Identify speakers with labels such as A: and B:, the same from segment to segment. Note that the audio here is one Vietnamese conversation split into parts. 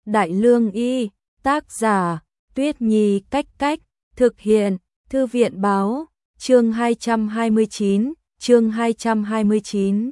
A: Đại Lương Y, tác giả, Tuyết Nhi Cách Cách, thực hiện, Thư viện Báo, chương 229, chương 229.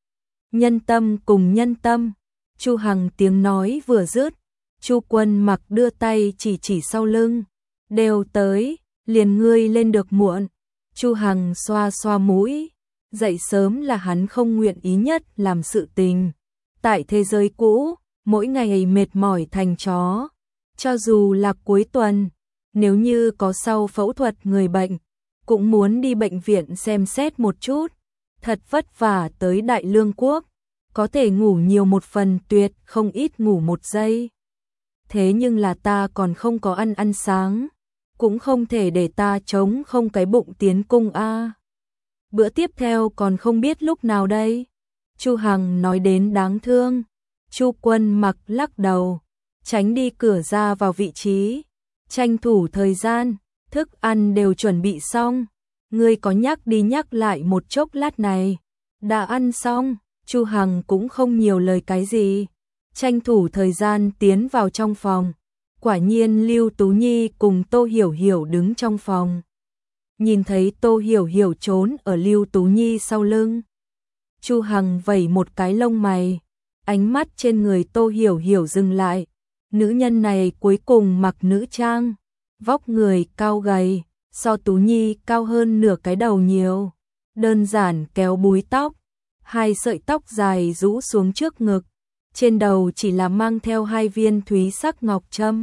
A: Nhân tâm cùng nhân tâm, Chu Hằng tiếng nói vừa dứt, Chu Quân Mặc đưa tay chỉ sau lưng, đều tới, liền ngươi lên được muộn. Chu Hằng xoa xoa mũi, dậy sớm là hắn không nguyện ý nhất làm sự tình. Tại thế giới cũ, mỗi ngày mệt mỏi thành chó, cho dù là cuối tuần, nếu như có sau phẫu thuật người bệnh, cũng muốn đi bệnh viện xem xét một chút. Thật vất vả tới Đại Lương Quốc, có thể ngủ nhiều một phần tuyệt không ít ngủ một giây. Thế nhưng là ta còn không có ăn sáng, cũng không thể để ta trống không cái bụng tiến cung a. Bữa tiếp theo còn không biết lúc nào đây. Chu Hằng nói đến đáng thương. Chu Quân Mặc lắc đầu, tránh đi cửa ra vào vị trí, tranh thủ thời gian, thức ăn đều chuẩn bị xong. Ngươi có nhắc đi nhắc lại một chốc lát này. Đã ăn xong, Chu Hằng cũng không nhiều lời cái gì, tranh thủ thời gian tiến vào trong phòng. Quả nhiên Lưu Tú Nhi cùng Tô Hiểu Hiểu đứng trong phòng. Nhìn thấy Tô Hiểu Hiểu trốn ở Lưu Tú Nhi sau lưng, Chu Hằng vẩy một cái lông mày, ánh mắt trên người Tô Hiểu Hiểu dừng lại. Nữ nhân này cuối cùng mặc nữ trang, vóc người cao gầy, so Tú Nhi cao hơn nửa cái đầu nhiều, đơn giản kéo búi tóc, hai sợi tóc dài rũ xuống trước ngực, trên đầu chỉ là mang theo hai viên thúy sắc ngọc trâm.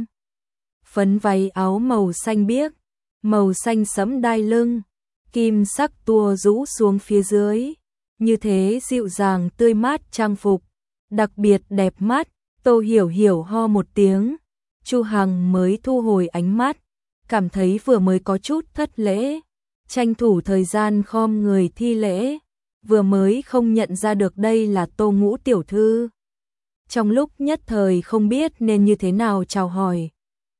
A: Phấn váy áo màu xanh biếc, màu xanh sẫm đai lưng, kim sắc tua rũ xuống phía dưới, như thế dịu dàng tươi mát trang phục, đặc biệt đẹp mắt. Tô Hiểu Hiểu ho một tiếng, Chu Hằng mới thu hồi ánh mắt, cảm thấy vừa mới có chút thất lễ, tranh thủ thời gian khom người thi lễ, vừa mới không nhận ra được đây là Tô Ngũ tiểu thư. Trong lúc nhất thời không biết nên như thế nào chào hỏi.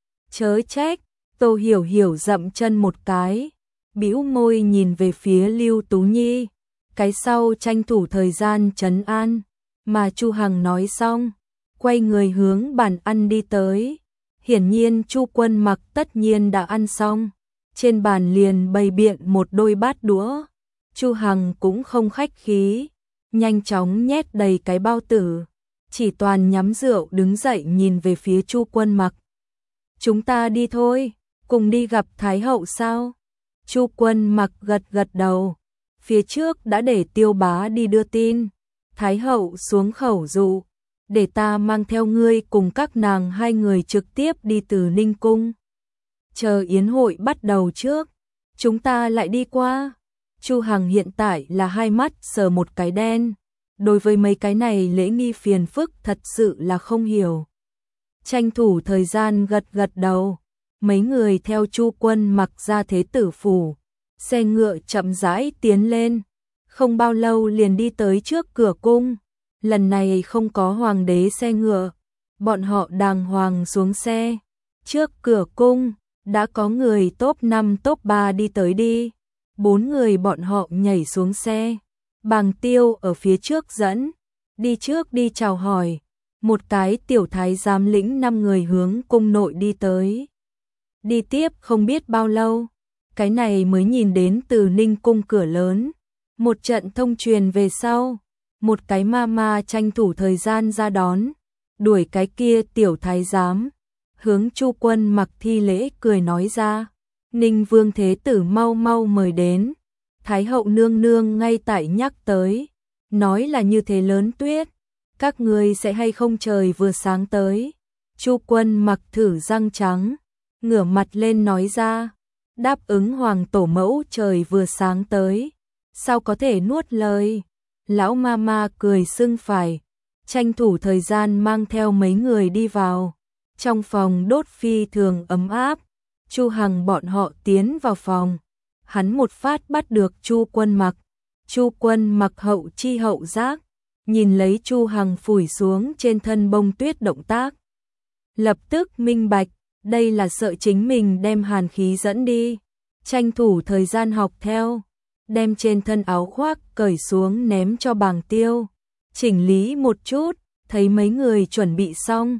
A: Chớ trách, Tô Hiểu Hiểu dậm chân một cái, bĩu môi nhìn về phía Lưu Tú Nhi, cái sau tranh thủ thời gian trấn an, mà Chu Hằng nói xong, quay người hướng bàn ăn đi tới. Hiển nhiên Chu Quân Mặc tất nhiên đã ăn xong, trên bàn liền bày biện một đôi bát đũa. Chu Hằng cũng không khách khí, nhanh chóng nhét đầy cái bao tử, chỉ toàn nhắm rượu đứng dậy nhìn về phía Chu Quân Mặc. Chúng ta đi thôi, cùng đi gặp Thái hậu sao? Chu Quân Mặc gật đầu, phía trước đã để Tiêu Bá đi đưa tin, Thái hậu xuống khẩu dụ, để ta mang theo ngươi cùng các nàng hai người trực tiếp đi từ Ninh Cung. Chờ yến hội bắt đầu trước, chúng ta lại đi qua. Chu Hằng hiện tại là hai mắt sờ một cái đen, đối với mấy cái này lễ nghi phiền phức thật sự là không hiểu. Tranh thủ thời gian gật đầu, mấy người theo Chu Quân Mặc ra Thế Tử phủ, xe ngựa chậm rãi tiến lên, không bao lâu liền đi tới trước cửa cung. Lần này không có hoàng đế xe ngựa, bọn họ đàng hoàng xuống xe. Trước cửa cung, đã có người top 5 top 3 đi tới đi. 4 người bọn họ nhảy xuống xe. Bàng Tiêu ở phía trước dẫn, đi trước đi chào hỏi. Một cái tiểu thái giám lĩnh 5 người hướng cung nội đi tới. Đi tiếp không biết bao lâu, cái này mới nhìn đến từ Ninh Cung cửa lớn. Một trận thông truyền về sau, một cái ma tranh thủ thời gian ra đón, đuổi cái kia tiểu thái giám, hướng Chu Quân Mặc thi lễ cười nói ra, Ninh Vương Thế Tử mau mời đến, Thái hậu nương nương ngay tại nhắc tới, nói là như thế lớn tuyết, các ngươi sẽ hay không trời vừa sáng tới. Chu Quân Mặc thử răng trắng, ngửa mặt lên nói ra, đáp ứng hoàng tổ mẫu trời vừa sáng tới, sao có thể nuốt lời. Lão ma cười sưng phải, tranh thủ thời gian mang theo mấy người đi vào. Trong phòng đốt phi thường ấm áp, Chu Hằng bọn họ tiến vào phòng. Hắn một phát bắt được Chu Quân Mặc. Chu Quân Mặc hậu chi hậu giác, nhìn lấy Chu Hằng phủi xuống trên thân bông tuyết động tác. Lập tức minh bạch, đây là sợ chính mình đem hàn khí dẫn đi. Tranh thủ thời gian học theo, đem trên thân áo khoác cởi xuống ném cho Bàng Tiêu, chỉnh lý một chút, thấy mấy người chuẩn bị xong,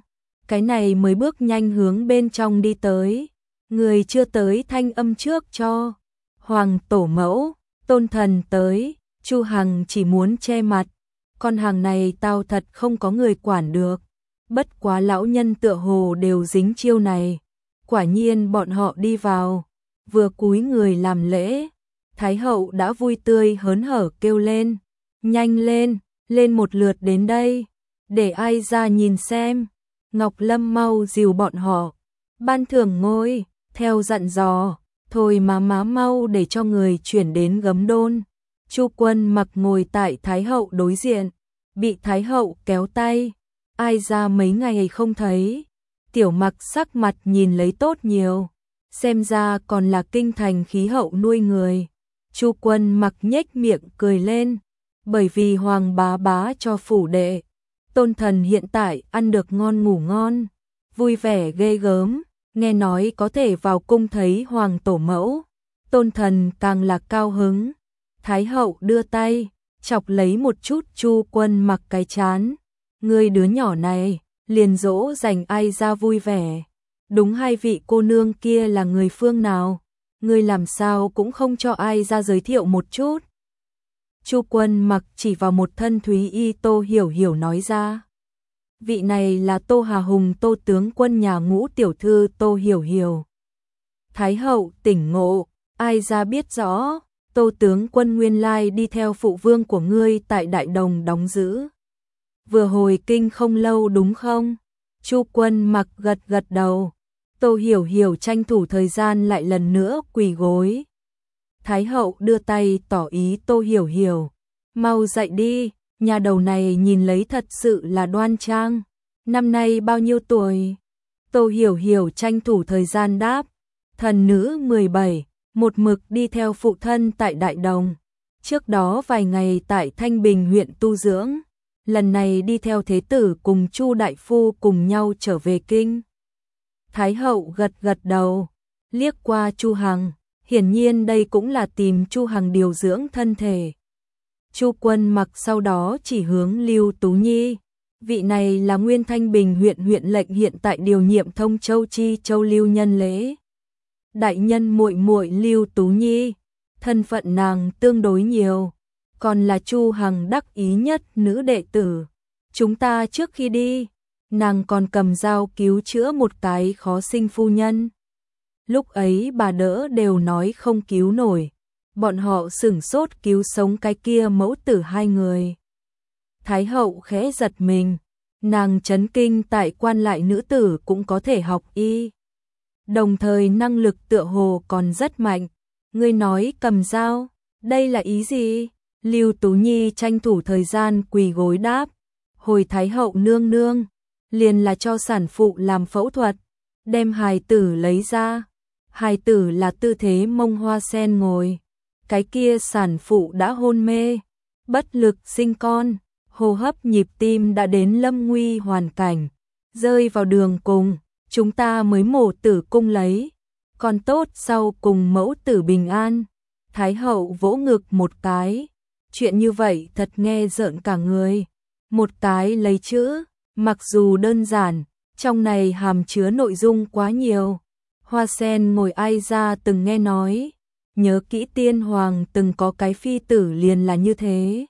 A: cái này mới bước nhanh hướng bên trong đi tới. Người chưa tới thanh âm trước cho. Hoàng tổ mẫu, Tôn Thần tới, Chu Hằng chỉ muốn che mặt. Con hàng này tao thật không có người quản được. Bất quá lão nhân tựa hồ đều dính chiêu này. Quả nhiên bọn họ đi vào, vừa cúi người làm lễ. Thái hậu đã vui tươi hớn hở kêu lên. Nhanh lên, lên một lượt đến đây. Để ai ra nhìn xem. Ngọc Lâm mau dìu bọn họ. Ban thưởng ngôi, theo dặn dò. Thôi má mau để cho người chuyển đến Gấm Đôn. Chu Quân Mặc ngồi tại Thái hậu đối diện. Bị Thái hậu kéo tay. Ai ra mấy ngày không thấy. Tiểu Mặc sắc mặt nhìn lấy tốt nhiều. Xem ra còn là kinh thành khí hậu nuôi người. Chu Quân Mặc nhếch miệng cười lên. Bởi vì Hoàng bá bá cho phủ đệ. Tôn Thần hiện tại ăn được ngon ngủ ngon. Vui vẻ ghê gớm. Nghe nói có thể vào cung thấy Hoàng tổ mẫu. Tôn Thần càng là cao hứng. Thái hậu đưa tay. Chọc lấy một chút Chu Quân Mặc cái chán. Người đứa nhỏ này. Liền dỗ dành ai ra vui vẻ. Đúng hai vị cô nương kia là người phương nào. Người làm sao cũng không cho ai ra giới thiệu một chút. Chu Quân Mặc chỉ vào một thân Thúy y Tô Hiểu Hiểu nói ra. Vị này là Tô Hà Hùng, Tô tướng quân nhà Ngũ tiểu thư Tô Hiểu Hiểu. Thái hậu tỉnh ngộ, ai ra biết rõ. Tô tướng quân nguyên lai đi theo phụ vương của ngươi tại Đại Đồng đóng giữ. Vừa hồi kinh không lâu đúng không? Chu Quân Mặc gật gật đầu. Tô Hiểu Hiểu tranh thủ thời gian lại lần nữa quỳ gối. Thái hậu đưa tay tỏ ý Tô Hiểu Hiểu. Mau dậy đi, nhà đầu này nhìn lấy thật sự là đoan trang. Năm nay bao nhiêu tuổi? Tô Hiểu Hiểu tranh thủ thời gian đáp. Thần nữ 17, một mực đi theo phụ thân tại Đại Đồng. Trước đó vài ngày tại Thanh Bình huyện tu dưỡng. Lần này đi theo thế tử cùng Chu đại phu cùng nhau trở về kinh. Thái hậu gật gật đầu, liếc qua Chu Hằng, hiển nhiên đây cũng là tìm Chu Hằng điều dưỡng thân thể. Chu Quân Mặc sau đó chỉ hướng Lưu Tú Nhi, vị này là nguyên Thanh Bình huyện lệnh hiện tại điều nhiệm Thông Châu Chi Châu Lưu Nhân Lễ. Đại nhân muội muội Lưu Tú Nhi, thân phận nàng tương đối nhiều, còn là Chu Hằng đắc ý nhất nữ đệ tử. Chúng ta trước khi đi, nàng còn cầm dao cứu chữa một cái khó sinh phu nhân. Lúc ấy bà đỡ đều nói không cứu nổi, bọn họ sửng sốt cứu sống cái kia mẫu tử hai người. Thái hậu khẽ giật mình, nàng chấn kinh tại quan lại nữ tử cũng có thể học y. Đồng thời năng lực tựa hồ còn rất mạnh. Ngươi nói cầm dao, đây là ý gì? Lưu Tú Nhi tranh thủ thời gian quỳ gối đáp. Hồi Thái hậu nương nương, liền là cho sản phụ làm phẫu thuật, đem hài tử lấy ra. Hài tử là tư thế mông hoa sen ngồi. Cái kia sản phụ đã hôn mê, bất lực sinh con, hô hấp nhịp tim đã đến lâm nguy hoàn cảnh, rơi vào đường cùng, chúng ta mới mổ tử cung lấy. Còn tốt sau cùng mẫu tử bình an. Thái hậu vỗ ngực một cái. Chuyện như vậy thật nghe rợn cả người. Một cái lấy chữ, mặc dù đơn giản, trong này hàm chứa nội dung quá nhiều. Hoa sen ngồi ai ra từng nghe nói, nhớ kỹ tiên hoàng từng có cái phi tử liền là như thế.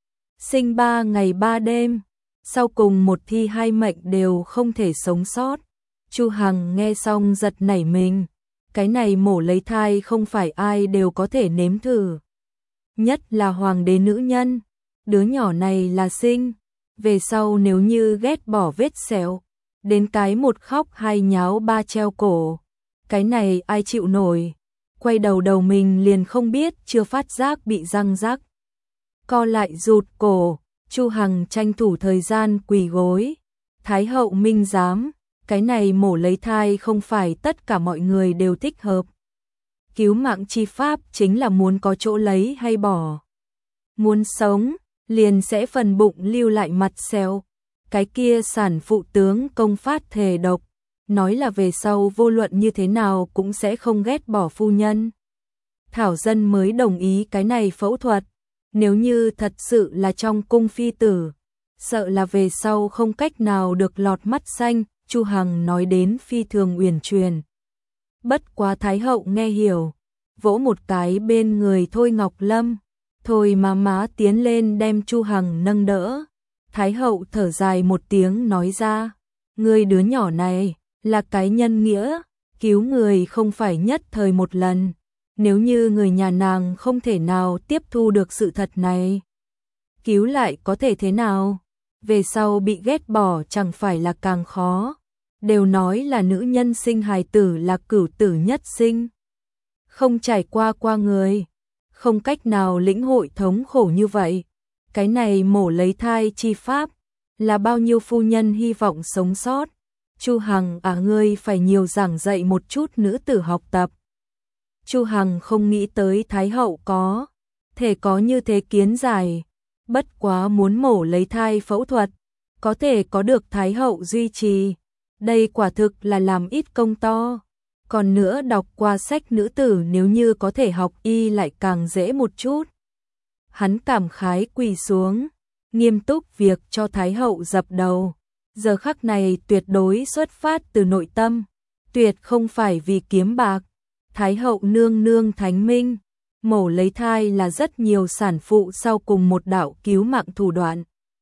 A: Sinh 3 ngày 3 đêm, sau cùng một thi hai mệnh đều không thể sống sót. Chu Hằng nghe xong giật nảy mình, cái này mổ lấy thai không phải ai đều có thể nếm thử. Nhất là hoàng đế nữ nhân, đứa nhỏ này là sinh, về sau nếu như ghét bỏ vết sẹo, đến cái một khóc hai nháo ba treo cổ, cái này ai chịu nổi. Quay đầu mình liền không biết chưa phát giác bị răng rắc. Co lại rụt cổ, Chu Hằng tranh thủ thời gian quỳ gối. Thái hậu minh giám, cái này mổ lấy thai không phải tất cả mọi người đều thích hợp. Cứu mạng chi pháp chính là muốn có chỗ lấy hay bỏ. Muốn sống, liền sẽ phần bụng lưu lại mặt sẹo. Cái kia sản phụ tướng công phát thề độc, nói là về sau vô luận như thế nào cũng sẽ không ghét bỏ phu nhân. Thảo dân mới đồng ý cái này phẫu thuật. Nếu như thật sự là trong cung phi tử, sợ là về sau không cách nào được lọt mắt xanh, Chu Hằng nói đến phi thường uyển chuyển. Bất quá Thái hậu nghe hiểu, vỗ một cái bên người Thôi Ngọc Lâm, Thôi má tiến lên đem Chu Hằng nâng đỡ. Thái hậu thở dài một tiếng nói ra, ngươi đứa nhỏ này là cái nhân nghĩa, cứu người không phải nhất thời một lần, nếu như người nhà nàng không thể nào tiếp thu được sự thật này, cứu lại có thể thế nào? Về sau bị ghét bỏ chẳng phải là càng khó. Đều nói là nữ nhân sinh hài tử là cửu tử nhất sinh. Không trải qua người, không cách nào lĩnh hội thống khổ như vậy. Cái này mổ lấy thai chi pháp, là bao nhiêu phu nhân hy vọng sống sót. Chu Hằng ngươi phải nhiều giảng dạy một chút nữ tử học tập. Chu Hằng không nghĩ tới Thái hậu có thể có như thế kiến giải. Bất quá muốn mổ lấy thai phẫu thuật, có thể có được Thái hậu duy trì. Đây quả thực là làm ít công to. Còn nữa đọc qua sách nữ tử nếu như có thể học y lại càng dễ một chút. Hắn cảm khái quỳ xuống, nghiêm túc việc cho Thái hậu dập đầu. Giờ khắc này tuyệt đối xuất phát từ nội tâm, tuyệt không phải vì kiếm bạc. Thái hậu nương nương thánh minh, mổ lấy thai là rất nhiều sản phụ sau cùng một đạo cứu mạng thủ đoạn.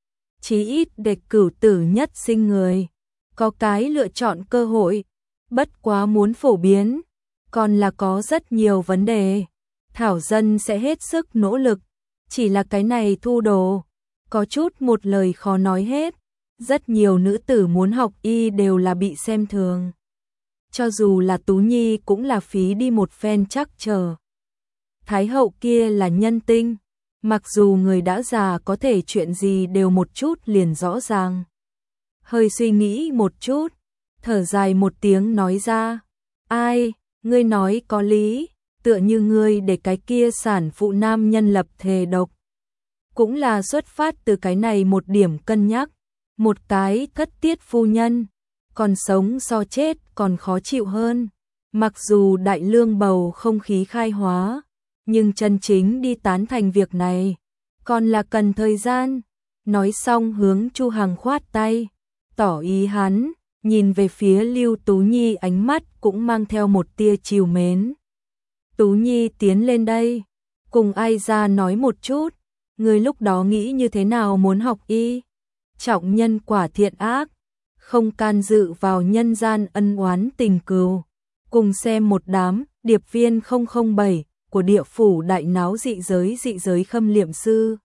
A: Chí ít để cửu tử nhất sinh người, có cái lựa chọn cơ hội, bất quá muốn phổ biến, còn là có rất nhiều vấn đề. Thảo dân sẽ hết sức nỗ lực, chỉ là cái này thu đồ, có chút một lời khó nói hết. Rất nhiều nữ tử muốn học y đều là bị xem thường. Cho dù là Tú Nhi cũng là phí đi một phen chắc chờ. Thái hậu kia là nhân tinh, mặc dù người đã già có thể chuyện gì đều một chút liền rõ ràng. Hơi suy nghĩ một chút, thở dài một tiếng nói ra, ai, ngươi nói có lý, tựa như ngươi để cái kia sản phụ nam nhân lập thề độc. Cũng là xuất phát từ cái này một điểm cân nhắc, một cái thất tiết phu nhân, còn sống so chết còn khó chịu hơn. Mặc dù đại lương bầu không khí khai hóa, nhưng chân chính đi tán thành việc này, còn là cần thời gian. Nói xong hướng Chu Hằng khoát tay, tỏ ý hắn, nhìn về phía Lưu Tú Nhi ánh mắt cũng mang theo một tia trìu mến. Tú Nhi tiến lên đây, cùng ai ra nói một chút, người lúc đó nghĩ như thế nào muốn học y, trọng nhân quả thiện ác, không can dự vào nhân gian ân oán tình cừu. Cùng xem một đám điệp viên 007 của địa phủ đại náo dị giới khâm liệm sư.